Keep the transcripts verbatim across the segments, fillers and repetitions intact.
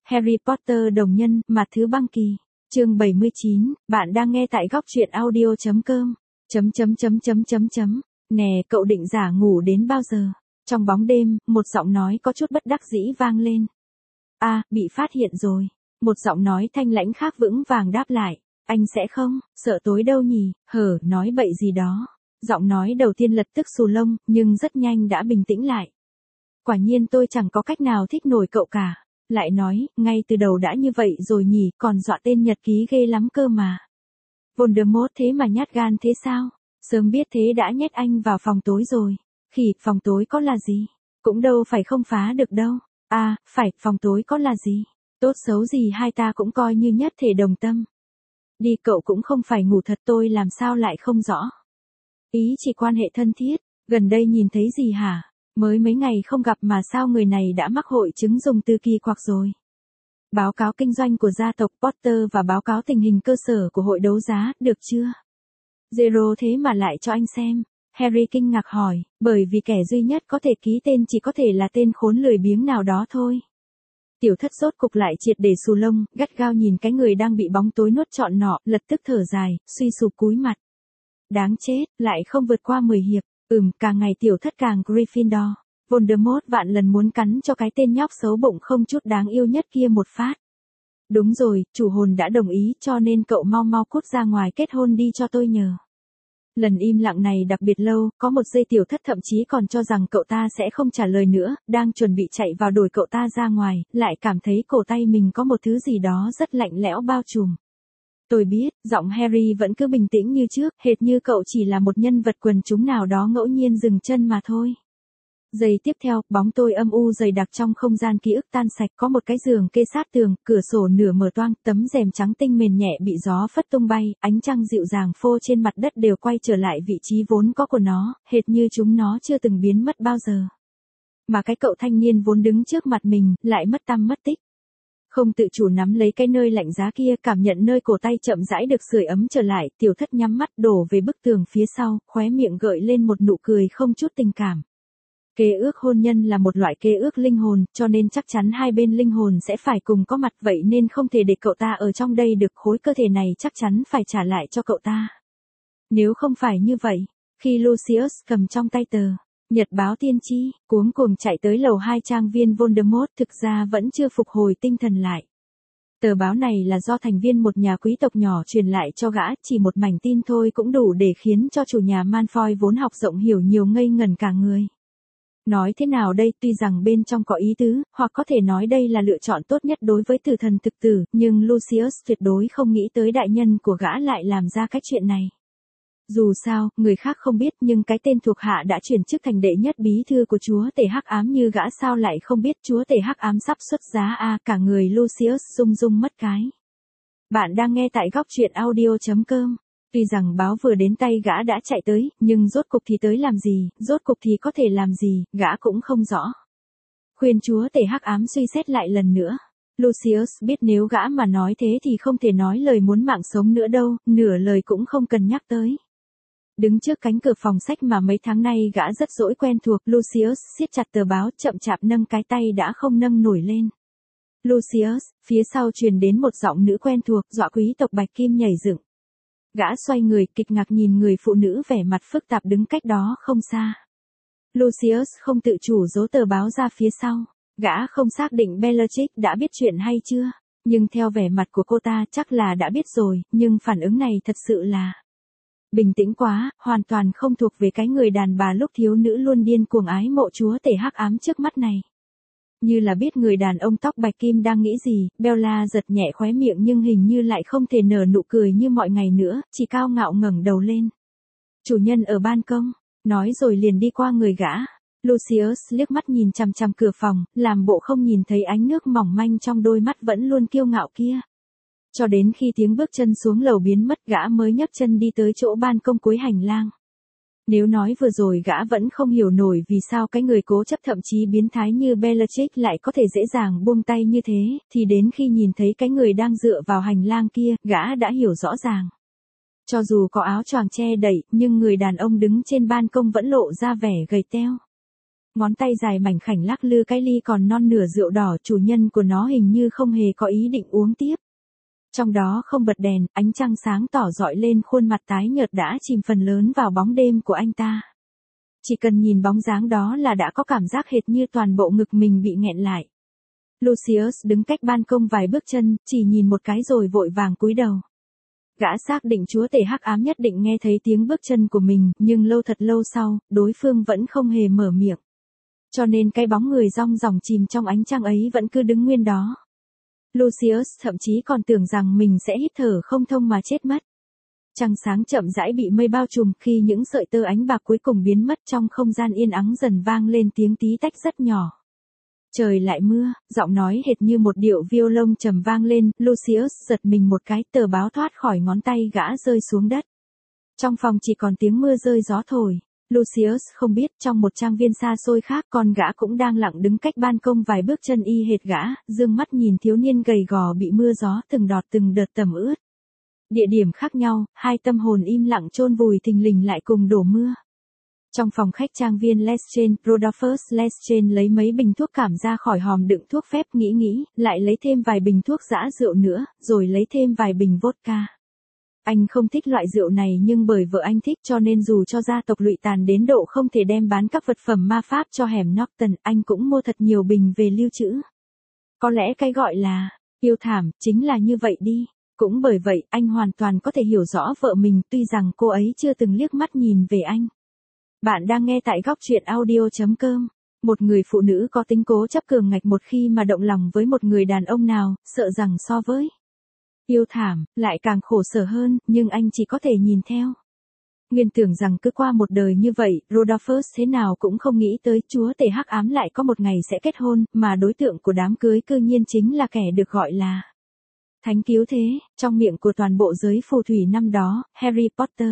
Harry Potter đồng nhân, mặt thứ băng kỳ. Chương bảy mươi chín, bạn đang nghe tại góc truyện audio chấm com. Chấm chấm chấm chấm chấm chấm. Nè, cậu định giả ngủ đến bao giờ? Trong bóng đêm, một giọng nói có chút bất đắc dĩ vang lên. A, à, bị phát hiện rồi. Một giọng nói thanh lãnh khác vững vàng đáp lại. Anh sẽ không, sợ tối đâu nhỉ, hở, nói bậy gì đó. Giọng nói đầu tiên lập tức xù lông, nhưng rất nhanh đã bình tĩnh lại. Quả nhiên tôi chẳng có cách nào thích nổi cậu cả. Lại nói, ngay từ đầu đã như vậy rồi nhỉ, còn dọa tên nhật ký ghê lắm cơ mà. Voldemort thế mà nhát gan thế sao? Sớm biết thế đã nhét anh vào phòng tối rồi. Khỉ, phòng tối có là gì? Cũng đâu phải không phá được đâu. À, phải, phòng tối có là gì? Tốt xấu gì hai ta cũng coi như nhất thể đồng tâm. Đi, cậu cũng không phải ngủ thật, tôi làm sao lại không rõ. Ý chỉ quan hệ thân thiết, gần đây nhìn thấy gì hả? Mới mấy ngày không gặp mà sao người này đã mắc hội chứng dùng từ kỳ quặc rồi. Báo cáo kinh doanh của gia tộc Potter và báo cáo tình hình cơ sở của hội đấu giá, được chưa? Zero thế mà lại cho anh xem. Harry kinh ngạc hỏi, bởi vì kẻ duy nhất có thể ký tên chỉ có thể là tên khốn lười biếng nào đó thôi. Tiểu thất rốt cục lại triệt để xù lông, gắt gao nhìn cái người đang bị bóng tối nuốt trọn nọ, lật tức thở dài, suy sụp cúi mặt. Đáng chết, lại không vượt qua mười hiệp. Ừm, càng ngày tiểu thất càng Gryffindor. Voldemort vạn lần muốn cắn cho cái tên nhóc xấu bụng không chút đáng yêu nhất kia một phát. Đúng rồi, chủ hồn đã đồng ý cho nên cậu mau mau cút ra ngoài kết hôn đi cho tôi nhờ. Lần im lặng này đặc biệt lâu, có một giây tiểu thất thậm chí còn cho rằng cậu ta sẽ không trả lời nữa, đang chuẩn bị chạy vào đuổi cậu ta ra ngoài, lại cảm thấy cổ tay mình có một thứ gì đó rất lạnh lẽo bao trùm. Tôi biết, giọng Harry vẫn cứ bình tĩnh như trước, hệt như cậu chỉ là một nhân vật quần chúng nào đó ngẫu nhiên dừng chân mà thôi. Giây tiếp theo, bóng tôi âm u dày đặc trong không gian ký ức tan sạch, có một cái giường kê sát tường, cửa sổ nửa mở toang, tấm rèm trắng tinh mềm nhẹ bị gió phất tung bay, ánh trăng dịu dàng phô trên mặt đất đều quay trở lại vị trí vốn có của nó, hệt như chúng nó chưa từng biến mất bao giờ. Mà cái cậu thanh niên vốn đứng trước mặt mình, lại mất tăm mất tích. Không tự chủ nắm lấy cái nơi lạnh giá kia, cảm nhận nơi cổ tay chậm rãi được sưởi ấm trở lại, tiểu thất nhắm mắt đổ về bức tường phía sau, khóe miệng gợi lên một nụ cười không chút tình cảm. Kế ước hôn nhân là một loại kế ước linh hồn, cho nên chắc chắn hai bên linh hồn sẽ phải cùng có mặt, vậy nên không thể để cậu ta ở trong đây được, khối cơ thể này chắc chắn phải trả lại cho cậu ta. Nếu không phải như vậy, khi Lucius cầm trong tay tờ Nhật báo tiên tri, cuống cuồng chạy tới lầu hai trang viên Voldemort, thực ra vẫn chưa phục hồi tinh thần lại. Tờ báo này là do thành viên một nhà quý tộc nhỏ truyền lại cho gã, chỉ một mảnh tin thôi cũng đủ để khiến cho chủ nhà Malfoy vốn học rộng hiểu nhiều ngây ngẩn cả người. Nói thế nào đây, tuy rằng bên trong có ý tứ, hoặc có thể nói đây là lựa chọn tốt nhất đối với tử thần thực tử, nhưng Lucius tuyệt đối không nghĩ tới đại nhân của gã lại làm ra cái chuyện này. Dù sao, người khác không biết nhưng cái tên thuộc hạ đã chuyển chức thành đệ nhất bí thư của chúa tể hắc ám như gã sao lại không biết chúa tể hắc ám sắp xuất giá a à, cả người Lucius rung rung mất cái. Bạn đang nghe tại góc truyện audio chấm com. Tuy rằng báo vừa đến tay gã đã chạy tới, nhưng rốt cục thì tới làm gì, rốt cục thì có thể làm gì, gã cũng không rõ. Khuyên chúa tể hắc ám suy xét lại lần nữa. Lucius biết nếu gã mà nói thế thì không thể nói lời muốn mạng sống nữa đâu, nửa lời cũng không cần nhắc tới. Đứng trước cánh cửa phòng sách mà mấy tháng nay gã rất dỗi quen thuộc, Lucius siết chặt tờ báo, chậm chạp nâng cái tay đã không nâng nổi lên. Lucius, phía sau truyền đến một giọng nữ quen thuộc, dọa quý tộc Bạch Kim nhảy dựng. Gã xoay người, kịch ngạc nhìn người phụ nữ vẻ mặt phức tạp đứng cách đó không xa. Lucius không tự chủ giấu tờ báo ra phía sau. Gã không xác định Bellatrix đã biết chuyện hay chưa, nhưng theo vẻ mặt của cô ta chắc là đã biết rồi, nhưng phản ứng này thật sự là bình tĩnh quá, hoàn toàn không thuộc về cái người đàn bà lúc thiếu nữ luôn điên cuồng ái mộ chúa tể hắc ám trước mắt này. Như là biết người đàn ông tóc bạch kim đang nghĩ gì, Bella giật nhẹ khóe miệng nhưng hình như lại không thể nở nụ cười như mọi ngày nữa, chỉ cao ngạo ngẩng đầu lên. Chủ nhân ở ban công, nói rồi liền đi qua người gã. Lucius liếc mắt nhìn chằm chằm cửa phòng, làm bộ không nhìn thấy ánh nước mỏng manh trong đôi mắt vẫn luôn kiêu ngạo kia. Cho đến khi tiếng bước chân xuống lầu biến mất gã mới nhấc chân đi tới chỗ ban công cuối hành lang. Nếu nói vừa rồi gã vẫn không hiểu nổi vì sao cái người cố chấp thậm chí biến thái như Bellatrix lại có thể dễ dàng buông tay như thế, thì đến khi nhìn thấy cái người đang dựa vào hành lang kia, gã đã hiểu rõ ràng. Cho dù có áo choàng che đậy, nhưng người đàn ông đứng trên ban công vẫn lộ ra vẻ gầy teo. Ngón tay dài mảnh khảnh lắc lư cái ly còn non nửa rượu đỏ, chủ nhân của nó hình như không hề có ý định uống tiếp. Trong đó không bật đèn, ánh trăng sáng tỏ rọi lên khuôn mặt tái nhợt đã chìm phần lớn vào bóng đêm của anh ta. Chỉ cần nhìn bóng dáng đó là đã có cảm giác hệt như toàn bộ ngực mình bị nghẹn lại. Lucius đứng cách ban công vài bước chân, chỉ nhìn một cái rồi vội vàng cúi đầu. Gã xác định chúa tể hắc ám nhất định nghe thấy tiếng bước chân của mình, nhưng lâu thật lâu sau, đối phương vẫn không hề mở miệng. Cho nên cái bóng người rong ròng chìm trong ánh trăng ấy vẫn cứ đứng nguyên đó. Lucius thậm chí còn tưởng rằng mình sẽ hít thở không thông mà chết mất. Trăng sáng chậm rãi bị mây bao trùm, khi những sợi tơ ánh bạc cuối cùng biến mất trong không gian yên ắng dần vang lên tiếng tí tách rất nhỏ. Trời lại mưa, giọng nói hệt như một điệu violon trầm vang lên, Lucius giật mình một cái, tờ báo thoát khỏi ngón tay gã rơi xuống đất. Trong phòng chỉ còn tiếng mưa rơi gió thổi. Lucius không biết trong một trang viên xa xôi khác con gã cũng đang lặng đứng cách ban công vài bước chân y hệt gã, dương mắt nhìn thiếu niên gầy gò bị mưa gió từng đọt từng đợt tẩm ướt. Địa điểm khác nhau, hai tâm hồn im lặng chôn vùi thình lình lại cùng đổ mưa. Trong phòng khách trang viên Lestrain, Rodolphus Lestrain lấy mấy bình thuốc cảm ra khỏi hòm đựng thuốc phép, nghĩ nghĩ, lại lấy thêm vài bình thuốc giã rượu nữa, rồi lấy thêm vài bình vodka. Anh không thích loại rượu này nhưng bởi vợ anh thích cho nên dù cho gia tộc lụy tàn đến độ không thể đem bán các vật phẩm ma pháp cho hẻm Norton, anh cũng mua thật nhiều bình về lưu trữ. Có lẽ cái gọi là yêu thảm chính là như vậy đi. Cũng bởi vậy, anh hoàn toàn có thể hiểu rõ vợ mình, tuy rằng cô ấy chưa từng liếc mắt nhìn về anh. Bạn đang nghe tại góc truyện audio chấm com. Một người phụ nữ có tính cố chấp cường ngạch một khi mà động lòng với một người đàn ông nào, sợ rằng so với yêu thảm, lại càng khổ sở hơn, nhưng anh chỉ có thể nhìn theo. Nguyên tưởng rằng cứ qua một đời như vậy, Rodolphus thế nào cũng không nghĩ tới chúa tể hắc ám lại có một ngày sẽ kết hôn, mà đối tượng của đám cưới cư nhiên chính là kẻ được gọi là thánh cứu thế, trong miệng của toàn bộ giới phù thủy năm đó, Harry Potter.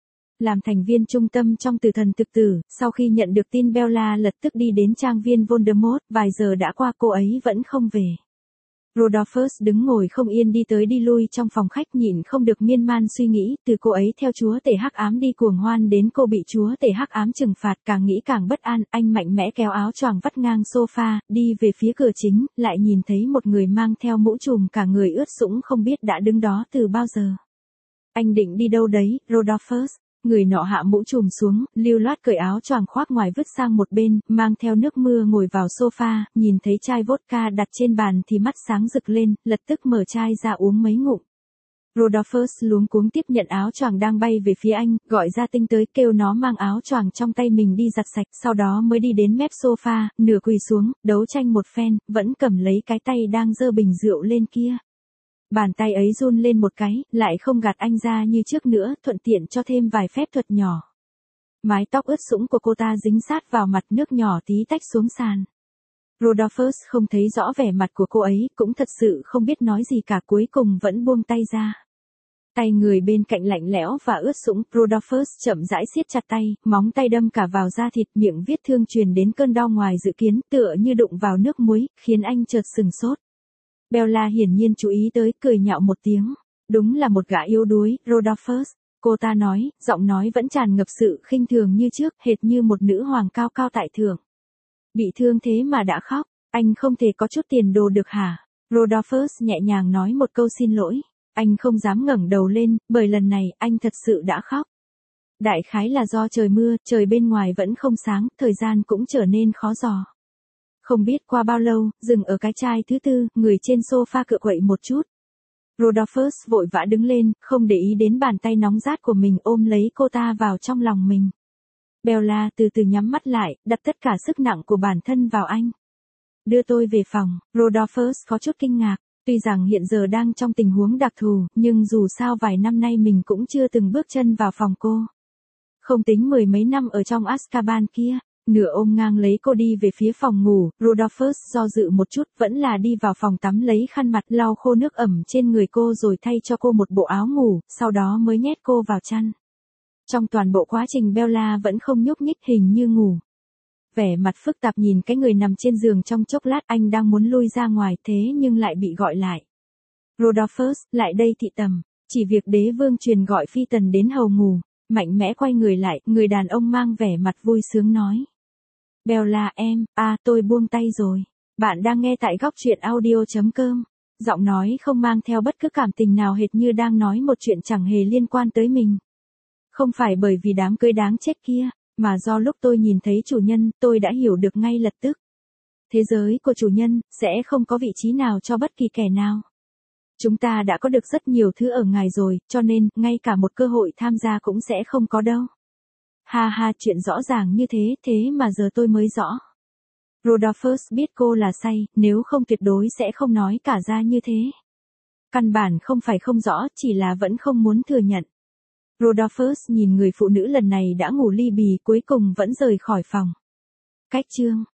Làm thành viên trung tâm trong tử thần thực tử, sau khi nhận được tin Bella lập tức đi đến trang viên Voldemort, vài giờ đã qua cô ấy vẫn không về. Rodolphus đứng ngồi không yên đi tới đi lui trong phòng khách, nhịn không được miên man suy nghĩ, từ cô ấy theo chúa tể hắc ám đi cuồng hoan đến cô bị chúa tể hắc ám trừng phạt, càng nghĩ càng bất an, anh mạnh mẽ kéo áo choàng vắt ngang sofa, đi về phía cửa chính, lại nhìn thấy một người mang theo mũ trùm cả người ướt sũng không biết đã đứng đó từ bao giờ. Anh định đi đâu đấy, Rodolphus? Người nọ hạ mũ trùm xuống, lưu loát cởi áo choàng khoác ngoài vứt sang một bên, mang theo nước mưa ngồi vào sofa, nhìn thấy chai vodka đặt trên bàn thì mắt sáng rực lên, lập tức mở chai ra uống mấy ngụm. Rodolphus luống cuống tiếp nhận áo choàng đang bay về phía anh, gọi ra Tinh tới kêu nó mang áo choàng trong tay mình đi giặt sạch, sau đó mới đi đến mép sofa, nửa quỳ xuống, đấu tranh một phen, vẫn cầm lấy cái tay đang giơ bình rượu lên kia. Bàn tay ấy run lên một cái, lại không gạt anh ra như trước nữa, thuận tiện cho thêm vài phép thuật nhỏ. Mái tóc ướt sũng của cô ta dính sát vào mặt, nước nhỏ tí tách xuống sàn. Rodolphus không thấy rõ vẻ mặt của cô ấy, cũng thật sự không biết nói gì cả, cuối cùng vẫn buông tay ra. Tay người bên cạnh lạnh lẽo và ướt sũng, Rodolphus chậm rãi siết chặt tay, móng tay đâm cả vào da thịt, miệng vết thương truyền đến cơn đau ngoài dự kiến, tựa như đụng vào nước muối, khiến anh chợt sừng sốt. Bella hiển nhiên chú ý tới, cười nhạo một tiếng. Đúng là một gã yếu đuối, Rodolphus. Cô ta nói, giọng nói vẫn tràn ngập sự khinh thường như trước, hệt như một nữ hoàng cao cao tại thượng. Bị thương thế mà đã khóc, anh không thể có chút tiền đồ được hả? Rodolphus nhẹ nhàng nói một câu xin lỗi. Anh không dám ngẩng đầu lên, bởi lần này, anh thật sự đã khóc. Đại khái là do trời mưa, trời bên ngoài vẫn không sáng, thời gian cũng trở nên khó dò. Không biết qua bao lâu, dừng ở cái chai thứ tư, người trên sofa cựa quậy một chút. Rodolphus vội vã đứng lên, không để ý đến bàn tay nóng rát của mình, ôm lấy cô ta vào trong lòng mình. Bella từ từ nhắm mắt lại, đặt tất cả sức nặng của bản thân vào anh. Đưa tôi về phòng, Rodolphus có chút kinh ngạc, tuy rằng hiện giờ đang trong tình huống đặc thù, nhưng dù sao vài năm nay mình cũng chưa từng bước chân vào phòng cô. Không tính mười mấy năm ở trong Azkaban kia. Nửa ôm ngang lấy cô đi về phía phòng ngủ, Rodolphus do dự một chút, vẫn là đi vào phòng tắm lấy khăn mặt lau khô nước ẩm trên người cô rồi thay cho cô một bộ áo ngủ, sau đó mới nhét cô vào chăn. Trong toàn bộ quá trình Bella vẫn không nhúc nhích, hình như ngủ. Vẻ mặt phức tạp nhìn cái người nằm trên giường trong chốc lát, anh đang muốn lui ra ngoài thế nhưng lại bị gọi lại. Rodolphus, lại đây thị tầm, chỉ việc đế vương truyền gọi phi tần đến hầu ngủ. Mạnh mẽ quay người lại, người đàn ông mang vẻ mặt vui sướng nói. Bella em, à tôi buông tay rồi. Bạn đang nghe tại góc truyện audio.com. Giọng nói không mang theo bất cứ cảm tình nào hệt như đang nói một chuyện chẳng hề liên quan tới mình. Không phải bởi vì đám cưới đáng chết kia, mà do lúc tôi nhìn thấy chủ nhân, tôi đã hiểu được ngay lập tức. Thế giới của chủ nhân, sẽ không có vị trí nào cho bất kỳ kẻ nào. Chúng ta đã có được rất nhiều thứ ở ngài rồi, cho nên, ngay cả một cơ hội tham gia cũng sẽ không có đâu. Ha ha, chuyện rõ ràng như thế, thế mà giờ tôi mới rõ. Rodolphus biết cô là say, nếu không tuyệt đối sẽ không nói cả ra như thế. Căn bản không phải không rõ, chỉ là vẫn không muốn thừa nhận. Rodolphus nhìn người phụ nữ lần này đã ngủ ly bì cuối cùng vẫn rời khỏi phòng. Cách chương